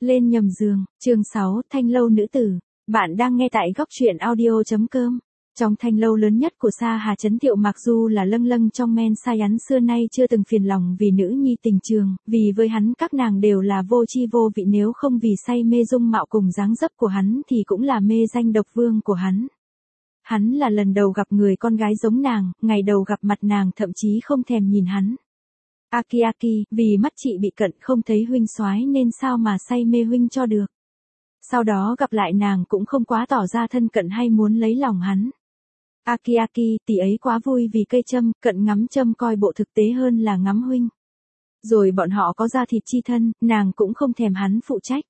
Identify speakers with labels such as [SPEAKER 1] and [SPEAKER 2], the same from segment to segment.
[SPEAKER 1] Lên nhầm giường, chương 6, Thanh lâu nữ tử. Bạn đang nghe tại góc truyện audio.com. Trong thanh lâu lớn nhất của Sa Hà Trấn Tiệu mặc dù là lâng lâng trong men say hắn xưa nay chưa từng phiền lòng vì nữ nhi tình trường, vì với hắn các nàng đều là vô chi vô vị, nếu không vì say mê dung mạo cùng dáng dấp của hắn thì cũng là mê danh độc vương của hắn. Hắn là lần đầu gặp người con gái giống nàng, ngày đầu gặp mặt nàng thậm chí không thèm nhìn hắn. Aki, vì mắt chị bị cận không thấy huynh soái nên sao mà say mê huynh cho được. Sau đó gặp lại nàng cũng không quá tỏ ra thân cận hay muốn lấy lòng hắn. Aki, tỷ ấy quá vui vì cây châm, cận ngắm châm coi bộ thực tế hơn là ngắm huynh. Rồi bọn họ có da thịt chi thân, nàng cũng không thèm hắn phụ trách.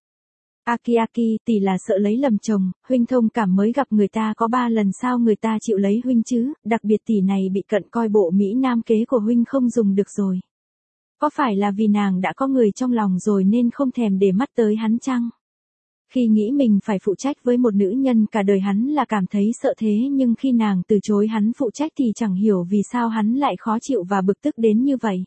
[SPEAKER 1] Aki, tỷ là sợ lấy lầm chồng, huynh thông cảm mới gặp người ta có 3 lần sao người ta chịu lấy huynh chứ, đặc biệt tỷ này bị cận coi bộ mỹ nam kế của huynh không dùng được rồi. Có phải là vì nàng đã có người trong lòng rồi nên không thèm để mắt tới hắn chăng? Khi nghĩ mình phải phụ trách với một nữ nhân cả đời hắn là cảm thấy sợ thế, nhưng khi nàng từ chối hắn phụ trách thì chẳng hiểu vì sao hắn lại khó chịu và bực tức đến như vậy.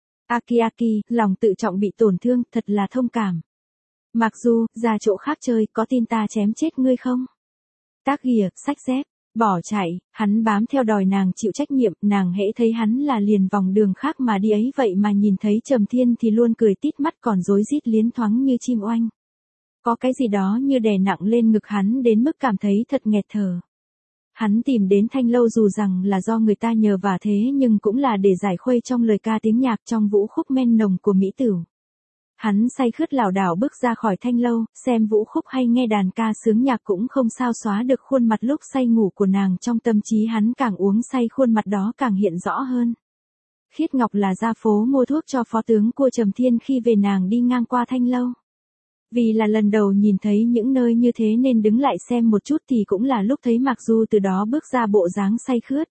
[SPEAKER 1] Aki, lòng tự trọng bị tổn thương, thật là thông cảm. Mặc dù, ra chỗ khác chơi, có tin ta chém chết ngươi không? Tác ghìa, xách dép, bỏ chạy, hắn bám theo đòi nàng chịu trách nhiệm, nàng hễ thấy hắn là liền vòng đường khác mà đi ấy, vậy mà nhìn thấy Trầm Thiên thì luôn cười tít mắt còn rối rít liến thoáng như chim oanh. Có cái gì đó như đè nặng lên ngực hắn đến mức cảm thấy thật nghẹt thở. Hắn tìm đến Thanh lâu dù rằng là do người ta nhờ vả thế nhưng cũng là để giải khuây trong lời ca tiếng nhạc trong vũ khúc men nồng của mỹ tửu. Hắn say khướt lảo đảo bước ra khỏi thanh lâu, xem vũ khúc hay nghe đàn ca sướng nhạc cũng không sao xóa được khuôn mặt lúc say ngủ của nàng, trong tâm trí hắn càng uống say khuôn mặt đó càng hiện rõ hơn. Khiết Ngọc là ra phố mua thuốc cho phó tướng cua Trầm Thiên khi về nàng đi ngang qua thanh lâu. Vì là lần đầu nhìn thấy những nơi như thế nên đứng lại xem một chút thì cũng là lúc thấy Mạc Du từ đó bước ra bộ dáng say khướt.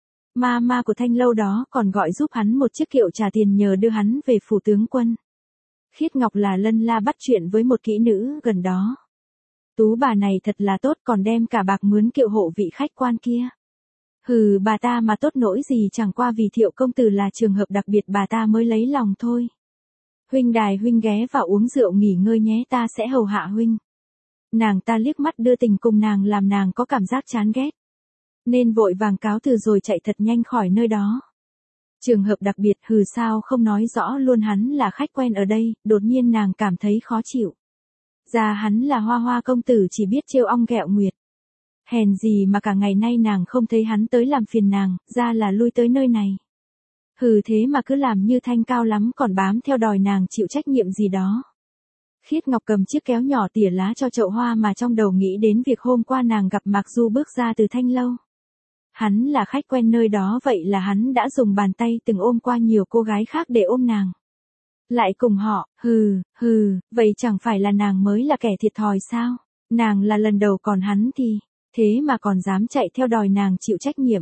[SPEAKER 1] Ma của thanh lâu đó còn gọi giúp hắn một chiếc kiệu trả tiền nhờ đưa hắn về phủ tướng quân. Khiết Ngọc là lân la bắt chuyện với một kỹ nữ gần đó. Tú bà này thật là tốt, còn đem cả bạc mướn kiệu hộ vị khách quan kia. Hừ, bà ta mà tốt nỗi gì, chẳng qua vì Thiệu công tử là trường hợp đặc biệt bà ta mới lấy lòng thôi. Huynh đài, huynh ghé vào uống rượu nghỉ ngơi nhé, ta sẽ hầu hạ huynh. Nàng ta liếc mắt đưa tình cùng nàng làm nàng có cảm giác chán ghét. Nên vội vàng cáo từ rồi chạy thật nhanh khỏi nơi đó. Trường hợp đặc biệt, hừ, sao không nói rõ luôn hắn là khách quen ở đây, đột nhiên nàng cảm thấy khó chịu. Ra hắn là Hoa công tử chỉ biết trêu ong ghẹo nguyệt. Hèn gì mà cả ngày nay nàng không thấy hắn tới làm phiền nàng, ra là lui tới nơi này. Hừ, thế mà cứ làm như thanh cao lắm còn bám theo đòi nàng chịu trách nhiệm gì đó. Khiết Ngọc cầm chiếc kéo nhỏ tỉa lá cho chậu hoa mà trong đầu nghĩ đến việc hôm qua nàng gặp Mạc Du bước ra từ thanh lâu. Hắn là khách quen nơi đó, vậy là hắn đã dùng bàn tay từng ôm qua nhiều cô gái khác để ôm nàng. Lại cùng họ, hừ, vậy chẳng phải là nàng mới là kẻ thiệt thòi sao? Nàng là lần đầu còn hắn thì, thế mà còn dám chạy theo đòi nàng chịu trách nhiệm.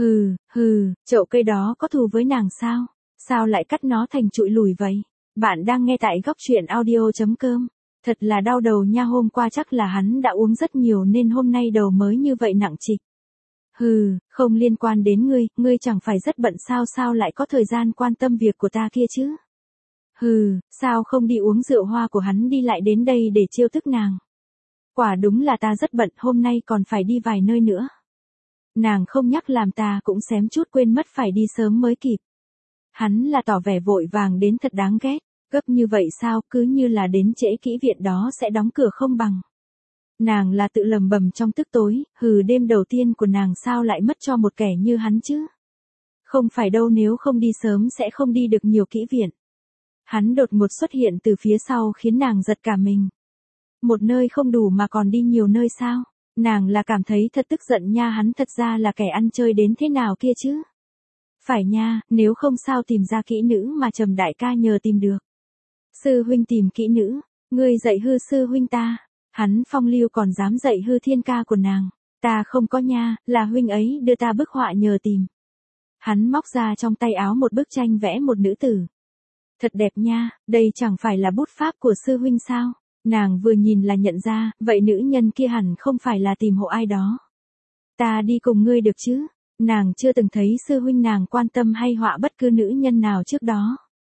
[SPEAKER 1] Hừ, chậu cây đó có thù với nàng sao? Sao lại cắt nó thành trụi lùi vậy? Bạn đang nghe tại góc truyện audio.com. Thật là đau đầu nha, hôm qua chắc là hắn đã uống rất nhiều nên hôm nay đầu mới như vậy nặng trịch. Hừ, không liên quan đến ngươi chẳng phải rất bận sao lại có thời gian quan tâm việc của ta kia chứ? Hừ, sao không đi uống rượu hoa của hắn đi lại đến đây để trêu tức nàng? Quả đúng là ta rất bận, hôm nay còn phải đi vài nơi nữa. Nàng không nhắc làm ta cũng xém chút quên mất phải đi sớm mới kịp. Hắn là tỏ vẻ vội vàng đến thật đáng ghét, gấp như vậy sao, cứ như là đến trễ kỹ viện đó sẽ đóng cửa không bằng. Nàng là tự lầm bầm trong tức tối, đêm đầu tiên của nàng sao lại mất cho một kẻ như hắn chứ? Không phải đâu, nếu không đi sớm sẽ không đi được nhiều kỹ viện. Hắn đột ngột xuất hiện từ phía sau khiến nàng giật cả mình. Một nơi không đủ mà còn đi nhiều nơi sao? Nàng là cảm thấy thật tức giận nha, hắn thật ra là kẻ ăn chơi đến thế nào kia chứ? Phải nha, nếu không sao tìm ra kỹ nữ mà Trầm đại ca nhờ tìm được. Sư huynh tìm kỹ nữ, ngươi dạy hư sư huynh ta. Hắn phong lưu còn dám dạy hư thiên ca của nàng. Ta không có nha, là huynh ấy đưa ta bức họa nhờ tìm. Hắn móc ra trong tay áo một bức tranh vẽ một nữ tử. Thật đẹp nha, đây chẳng phải là bút pháp của sư huynh sao? Nàng vừa nhìn là nhận ra, vậy nữ nhân kia hẳn không phải là tìm hộ ai đó. Ta đi cùng ngươi được chứ? Nàng chưa từng thấy sư huynh nàng quan tâm hay họa bất cứ nữ nhân nào trước đó.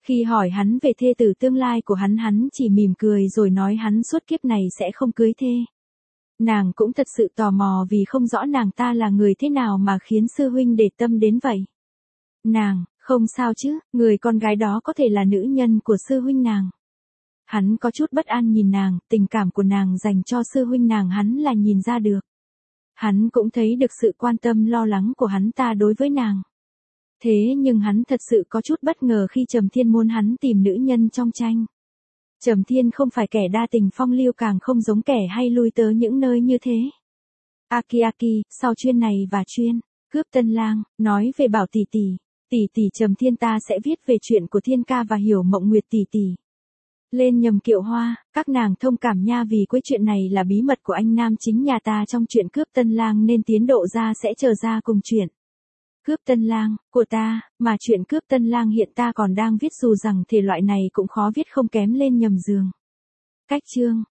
[SPEAKER 1] Khi hỏi hắn về thê tử tương lai của hắn chỉ mỉm cười rồi nói hắn suốt kiếp này sẽ không cưới thê. Nàng cũng thật sự tò mò vì không rõ nàng ta là người thế nào mà khiến sư huynh để tâm đến vậy. Nàng, không sao chứ, người con gái đó có thể là nữ nhân của sư huynh nàng. Hắn có chút bất an nhìn nàng, tình cảm của nàng dành cho sư huynh nàng hắn là nhìn ra được. Hắn cũng thấy được sự quan tâm lo lắng của hắn ta đối với nàng. Thế nhưng hắn thật sự có chút bất ngờ khi Trầm Thiên muốn hắn tìm nữ nhân trong tranh. Trầm Thiên không phải kẻ đa tình phong lưu, càng không giống kẻ hay lui tới những nơi như thế. Aki, sau chuyên này và chuyên cướp tân lang, nói về Bảo tỷ tỷ Trầm Thiên ta sẽ viết về chuyện của Thiên ca và Hiểu Mộng Nguyệt tỷ tỷ. Lên nhầm kiệu hoa, các nàng thông cảm nha, vì cuối chuyện này là bí mật của anh nam chính nhà ta trong chuyện cướp tân lang nên tiến độ ra sẽ chờ ra cùng chuyện cướp tân lang của ta, mà chuyện cướp tân lang hiện ta còn đang viết, dù rằng thể loại này cũng khó viết không kém lên nhầm giường. Cách chương